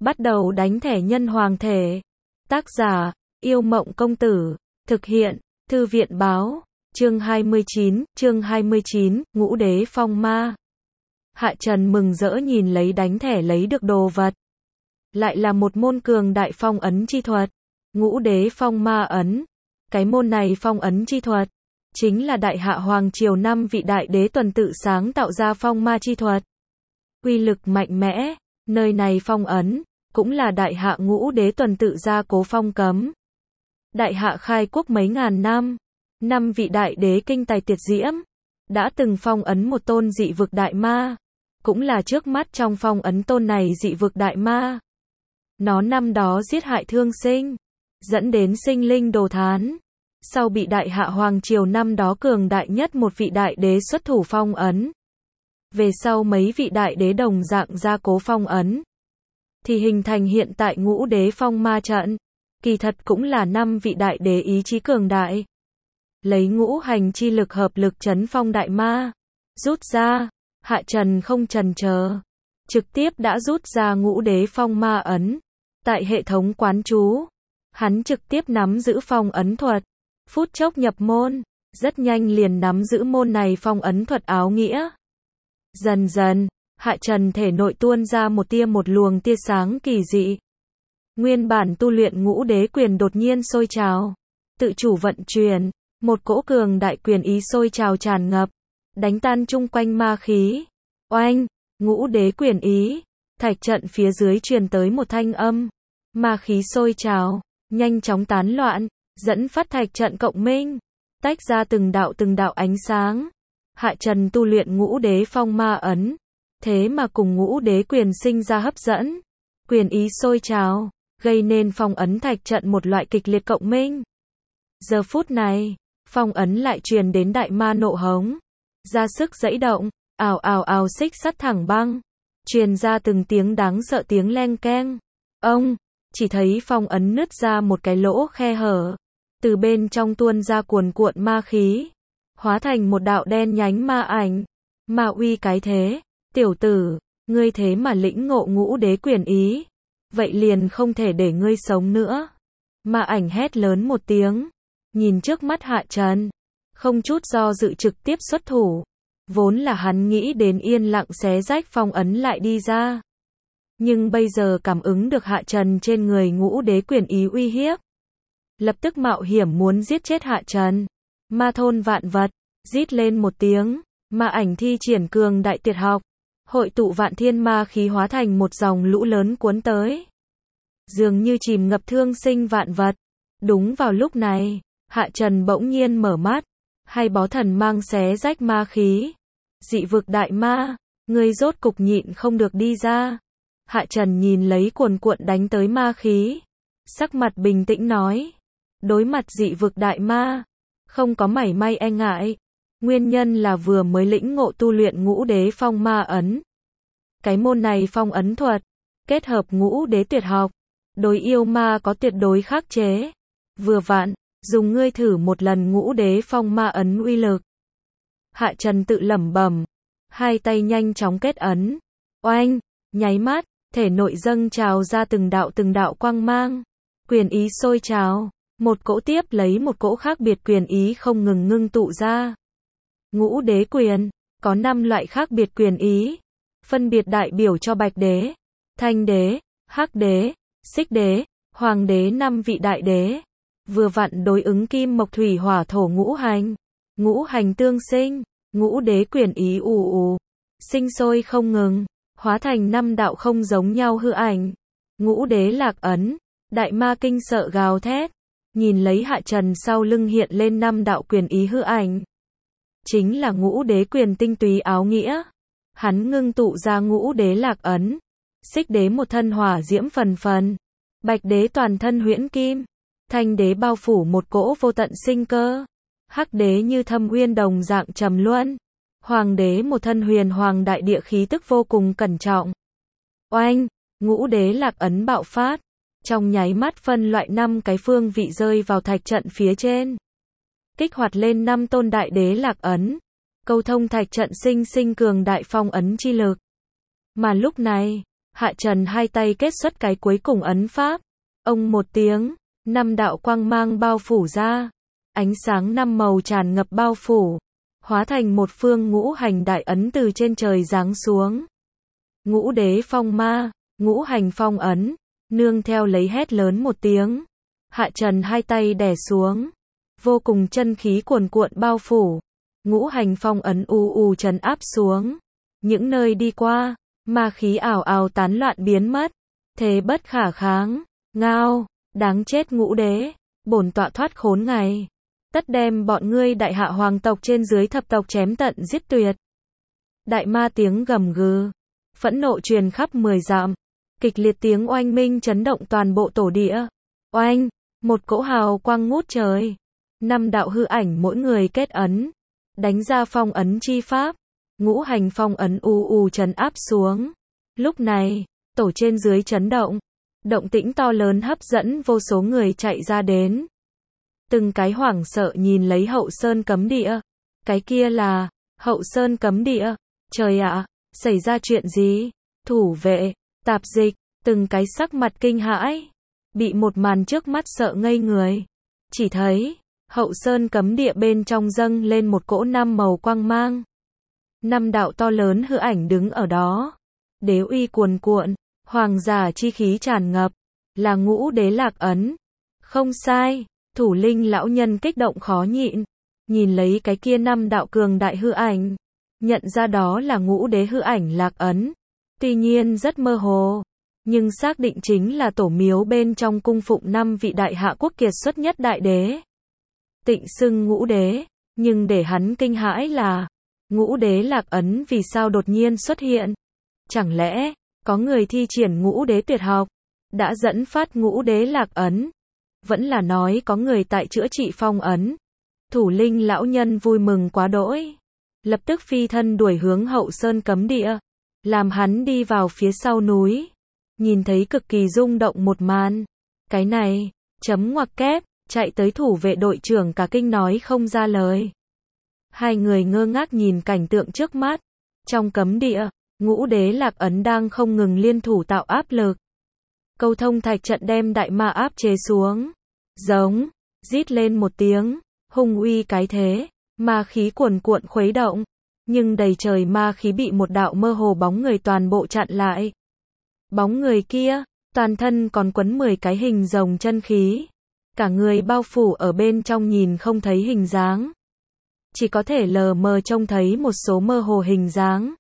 Bắt đầu đánh thẻ nhân hoàng thể. Tác giả, Yêu Mộng Công Tử. Thực hiện, Thư viện Báo. Chương 29, Ngũ Đế Phong Ma. Hạ Trần mừng rỡ nhìn lấy đánh thẻ lấy được đồ vật. Lại là một môn cường đại phong ấn chi thuật. Ngũ Đế Phong Ma Ấn. Cái môn này phong ấn chi thuật, chính là Đại Hạ Hoàng Triều 5 vị đại đế tuần tự sáng tạo ra phong ma chi thuật. Uy lực mạnh mẽ, nơi này phong ấn, cũng là Đại Hạ Ngũ Đế tuần tự gia cố phong cấm. Đại Hạ khai quốc mấy ngàn năm, 5 vị đại đế kinh tài tuyệt diễm, đã từng phong ấn một tôn dị vực đại ma, cũng là trước mắt trong phong ấn tôn này dị vực đại ma. Nó năm đó giết hại thương sinh, dẫn đến sinh linh đồ thán. Sau bị Đại Hạ Hoàng Triều năm đó cường đại nhất một vị đại đế xuất thủ phong ấn. Về sau mấy vị đại đế đồng dạng gia cố phong ấn, thì hình thành hiện tại Ngũ Đế Phong Ma trận. Kỳ thật cũng là 5 vị đại đế ý chí cường đại. Lấy ngũ hành chi lực hợp lực trấn phong đại ma. Rút ra, Hạ Trần không chần chờ, trực tiếp đã rút ra Ngũ Đế Phong Ma ấn. Tại hệ thống quán chú, hắn trực tiếp nắm giữ phong ấn thuật. Phút chốc nhập môn, rất nhanh liền nắm giữ môn này phong ấn thuật áo nghĩa. Dần dần, Hạ Trần thể nội tuôn ra một luồng tia sáng kỳ dị. Nguyên bản tu luyện Ngũ Đế quyền đột nhiên sôi trào, tự chủ vận chuyển, một cỗ cường đại quyền ý sôi trào tràn ngập, đánh tan chung quanh ma khí. Oanh, Ngũ Đế quyền ý, thạch trận phía dưới truyền tới một thanh âm, ma khí sôi trào, nhanh chóng tán loạn, dẫn phát thạch trận cộng minh, tách ra từng đạo ánh sáng. Hạ Trần tu luyện Ngũ Đế Phong Ma ấn, thế mà cùng Ngũ Đế quyền sinh ra hấp dẫn, quyền ý sôi trào, gây nên phong ấn thạch trận một loại kịch liệt cộng minh. Giờ phút này, phong ấn lại truyền đến đại ma nộ hống, ra sức giãy động, ào ào ào xích sắt thẳng băng, truyền ra từng tiếng đáng sợ tiếng leng keng. Ông, chỉ thấy phong ấn nứt ra một cái lỗ khe hở, từ bên trong tuôn ra cuồn cuộn ma khí, hóa thành một đạo đen nhánh ma ảnh. Ma uy cái thế, tiểu tử, ngươi thế mà lĩnh ngộ Ngũ Đế quyền ý, vậy liền không thể để ngươi sống nữa. Ma ảnh hét lớn một tiếng, nhìn trước mắt Hạ Trần, không chút do dự trực tiếp xuất thủ. Vốn là hắn nghĩ đến yên lặng xé rách phong ấn lại đi ra, nhưng bây giờ cảm ứng được Hạ Trần trên người Ngũ Đế quyền ý uy hiếp, lập tức mạo hiểm muốn giết chết Hạ Trần. Ma thôn vạn vật, rít lên một tiếng, ma ảnh thi triển cường đại tuyệt học, hội tụ vạn thiên ma khí hóa thành một dòng lũ lớn cuốn tới, dường như chìm ngập thương sinh vạn vật. Đúng vào lúc này, Hạ Trần bỗng nhiên mở mắt, hai bó thần mang xé rách ma khí. Dị vực đại ma, ngươi rốt cục nhịn không được đi ra. Hạ Trần nhìn lấy cuồn cuộn đánh tới ma khí, sắc mặt bình tĩnh nói, đối mặt dị vực đại ma, không có mảy may e ngại. Nguyên nhân là vừa mới lĩnh ngộ tu luyện Ngũ Đế Phong Ma ấn. Cái môn này phong ấn thuật, kết hợp Ngũ Đế tuyệt học, đối yêu ma có tuyệt đối khắc chế. Vừa vặn, dùng ngươi thử một lần Ngũ Đế Phong Ma ấn uy lực. Hạ Trần tự lẩm bẩm, hai tay nhanh chóng kết ấn. Oanh, nháy mắt, thể nội dâng trào ra từng đạo quang mang, quyền ý sôi trào, một cỗ tiếp lấy một cỗ khác biệt quyền ý không ngừng ngưng tụ ra. Ngũ Đế quyền, có 5 loại khác biệt quyền ý, phân biệt đại biểu cho Bạch Đế, Thanh Đế, Hắc Đế, Xích Đế, Hoàng Đế 5 vị đại đế. Vừa vặn đối ứng kim mộc thủy hỏa thổ ngũ hành tương sinh. Ngũ Đế quyền ý ù ù, sinh sôi không ngừng, hóa thành 5 đạo không giống nhau hư ảnh. Ngũ Đế lạc ấn, đại ma kinh sợ gào thét, nhìn lấy Hạ Trần sau lưng hiện lên 5 đạo quyền ý hư ảnh, chính là Ngũ Đế quyền tinh túy áo nghĩa. Hắn ngưng tụ ra Ngũ Đế lạc ấn. Xích Đế một thân hỏa diễm phần phần, Bạch Đế toàn thân huyễn kim, Thanh Đế bao phủ một cỗ vô tận sinh cơ, Hắc Đế như thâm uyên đồng dạng trầm luân, Hoàng Đế một thân huyền hoàng đại địa khí tức vô cùng cẩn trọng. Oanh, Ngũ Đế lạc ấn bạo phát, trong nháy mắt phân loại 5 cái phương vị rơi vào thạch trận phía trên, kích hoạt lên 5 tôn đại đế lạc ấn, câu thông thạch trận sinh cường đại phong ấn chi lực. Mà lúc này, Hạ Trần hai tay kết xuất cái cuối cùng ấn pháp. Ông một tiếng, 5 đạo quang mang bao phủ ra. Ánh sáng 5 màu tràn ngập bao phủ, hóa thành một phương ngũ hành đại ấn từ trên trời giáng xuống. Ngũ đế phong ma, ngũ hành phong ấn, nương theo lấy hét lớn một tiếng. Hạ Trần hai tay đè xuống, vô cùng chân khí cuồn cuộn bao phủ. Ngũ hành phong ấn u u trấn áp xuống. Những nơi đi qua, ma khí ảo ảo tán loạn biến mất. Thế bất khả kháng, ngao, đáng chết ngũ đế, bổn tọa thoát khốn ngày. Tất đem bọn ngươi đại hạ hoàng tộc trên dưới thập tộc chém tận giết tuyệt. Đại ma tiếng gầm gừ, phẫn nộ truyền khắp 10 dặm. Kịch liệt tiếng oanh minh chấn động toàn bộ tổ địa. Oanh, một cỗ hào quang ngút trời. 5 đạo hư ảnh mỗi người kết ấn, đánh ra phong ấn chi pháp. Ngũ hành phong ấn u u trấn áp xuống. Lúc này, tổ trên dưới chấn động. Động tĩnh to lớn hấp dẫn vô số người chạy ra đến. Từng cái hoảng sợ nhìn lấy Hậu Sơn cấm địa. Cái kia là Hậu Sơn cấm địa. Trời ạ, xảy ra chuyện gì? Thủ vệ, tạp dịch, từng cái sắc mặt kinh hãi, bị một màn trước mắt sợ ngây người. Chỉ thấy Hậu Sơn cấm địa bên trong dâng lên một cỗ 5 màu quang mang. 5 đạo to lớn hư ảnh đứng ở đó. Đế uy cuồn cuộn, hoàng giả chi khí tràn ngập, là ngũ đế Lạc Ấn. Không sai, thủ linh lão nhân kích động khó nhịn, nhìn lấy cái kia 5 đạo cường đại hư ảnh, nhận ra đó là ngũ đế hư ảnh Lạc Ấn. Tuy nhiên rất mơ hồ, nhưng xác định chính là tổ miếu bên trong cung phụng 5 vị đại hạ quốc kiệt xuất nhất đại đế. Tịnh xưng ngũ đế, nhưng để hắn kinh hãi là, ngũ đế Lạc Ấn vì sao đột nhiên xuất hiện? Chẳng lẽ, có người thi triển ngũ đế tuyệt học, đã dẫn phát ngũ đế Lạc Ấn? Vẫn là nói có người tại chữa trị phong ấn? Thủ linh lão nhân vui mừng quá đỗi, lập tức phi thân đuổi hướng Hậu Sơn cấm địa, làm hắn đi vào phía sau núi, nhìn thấy cực kỳ rung động một màn. Cái này, chấm ngoặc kép, chạy tới thủ vệ đội trưởng cả kinh nói không ra lời. Hai người ngơ ngác nhìn cảnh tượng trước mắt. Trong cấm địa, ngũ đế Lạc Ấn đang không ngừng liên thủ tạo áp lực. Câu thông thạch trận đem đại ma áp chế xuống. Giống, rít lên một tiếng, hung uy cái thế, ma khí cuồn cuộn khuấy động. Nhưng đầy trời ma khí bị một đạo mơ hồ bóng người toàn bộ chặn lại. Bóng người kia, toàn thân còn quấn 10 cái hình rồng chân khí. Cả người bao phủ ở bên trong nhìn không thấy hình dáng. Chỉ có thể lờ mờ trông thấy một số mơ hồ hình dáng.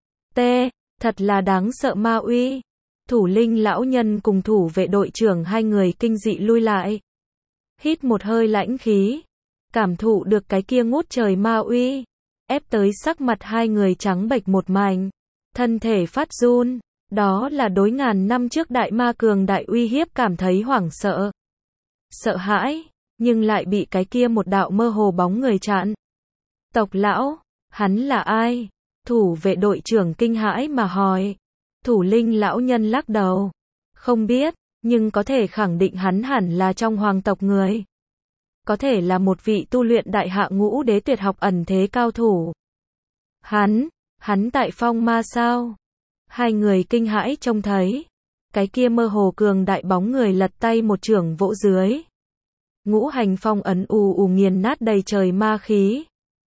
Thật là đáng sợ ma uy. Thủ linh lão nhân cùng thủ vệ đội trưởng hai người kinh dị lui lại. Hít một hơi lãnh khí. Cảm thụ được cái kia ngút trời ma uy. Ép tới sắc mặt hai người trắng bệch một mảnh. Thân thể phát run. Đó là đối ngàn năm trước đại ma cường đại uy hiếp cảm thấy hoảng sợ. Sợ hãi, nhưng lại bị cái kia một đạo mơ hồ bóng người chặn. Tộc lão, hắn là ai? Thủ vệ đội trưởng kinh hãi mà hỏi. Thủ linh lão nhân lắc đầu. Không biết, nhưng có thể khẳng định hắn hẳn là trong hoàng tộc người. Có thể là một vị tu luyện đại hạ ngũ đế tuyệt học ẩn thế cao thủ. Hắn tại phong ma sao? Hai người kinh hãi trông thấy. Cái kia mơ hồ cường đại bóng người lật tay một chưởng vỗ dưới. Ngũ hành phong ấn ù ù nghiền nát đầy trời ma khí.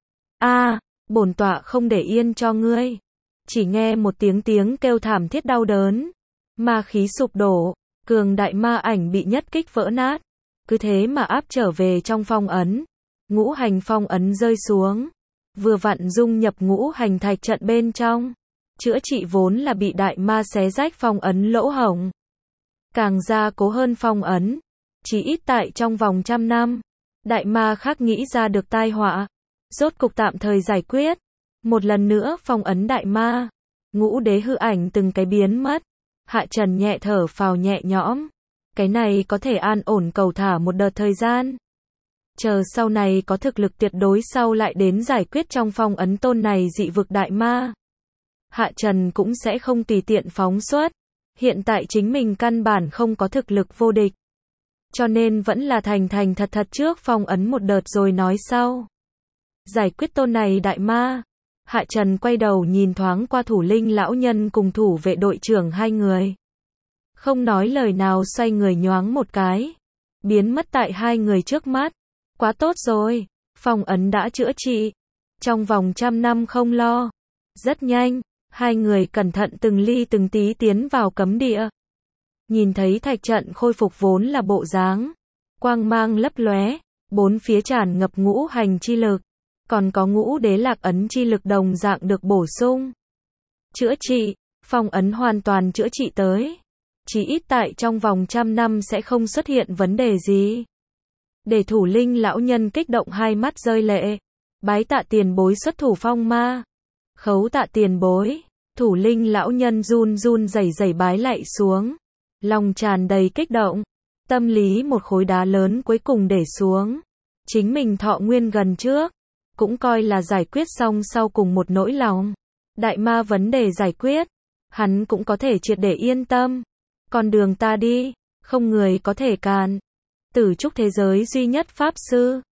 Bổn tọa không để yên cho ngươi. Chỉ nghe một tiếng kêu thảm thiết đau đớn. Ma khí sụp đổ, cường đại ma ảnh bị nhất kích vỡ nát. Cứ thế mà áp trở về trong phong ấn. Ngũ hành phong ấn rơi xuống. Vừa vặn dung nhập ngũ hành thạch trận bên trong. Chữa trị vốn là bị đại ma xé rách phong ấn lỗ hổng. Càng gia cố hơn phong ấn. Chỉ ít tại trong vòng 100 năm. Đại ma khác nghĩ ra được tai họa. Rốt cục tạm thời giải quyết. Một lần nữa phong ấn đại ma. Ngũ đế hư ảnh từng cái biến mất. Hạ Trần nhẹ thở phào nhẹ nhõm. Cái này có thể an ổn cầu thả một đợt thời gian. Chờ sau này có thực lực tuyệt đối sau lại đến giải quyết trong phong ấn tôn này dị vực đại ma. Hạ Trần cũng sẽ không tùy tiện phóng xuất. Hiện tại chính mình căn bản không có thực lực vô địch. Cho nên vẫn là thành thật trước phong ấn một đợt rồi nói sau. Giải quyết tôn này đại ma. Hạ Trần quay đầu nhìn thoáng qua thủ linh lão nhân cùng thủ vệ đội trưởng hai người. Không nói lời nào xoay người nhoáng một cái. Biến mất tại hai người trước mắt. Quá tốt rồi. Phong ấn đã chữa trị. Trong vòng 100 năm không lo. Rất nhanh. Hai người cẩn thận từng ly từng tí tiến vào cấm địa. Nhìn thấy thạch trận khôi phục vốn là bộ dáng. Quang mang lấp lóe. Bốn phía tràn ngập ngũ hành chi lực. Còn có ngũ đế lạc ấn chi lực đồng dạng được bổ sung. Chữa trị. Phong ấn hoàn toàn chữa trị tới. Chỉ ít tại trong vòng 100 năm sẽ không xuất hiện vấn đề gì. Để thủ linh lão nhân kích động hai mắt rơi lệ. Bái tạ tiền bối xuất thủ phong ma. Khấu tạ tiền bối. Thủ linh lão nhân run run rẩy rẩy bái lạy xuống. Lòng tràn đầy kích động. Tâm lý một khối đá lớn cuối cùng để xuống. Chính mình thọ nguyên gần trước. Cũng coi là giải quyết xong sau cùng một nỗi lòng. Đại ma vấn đề giải quyết. Hắn cũng có thể triệt để yên tâm. Con đường ta đi. Không người có thể cản. Tử trúc thế giới duy nhất pháp sư.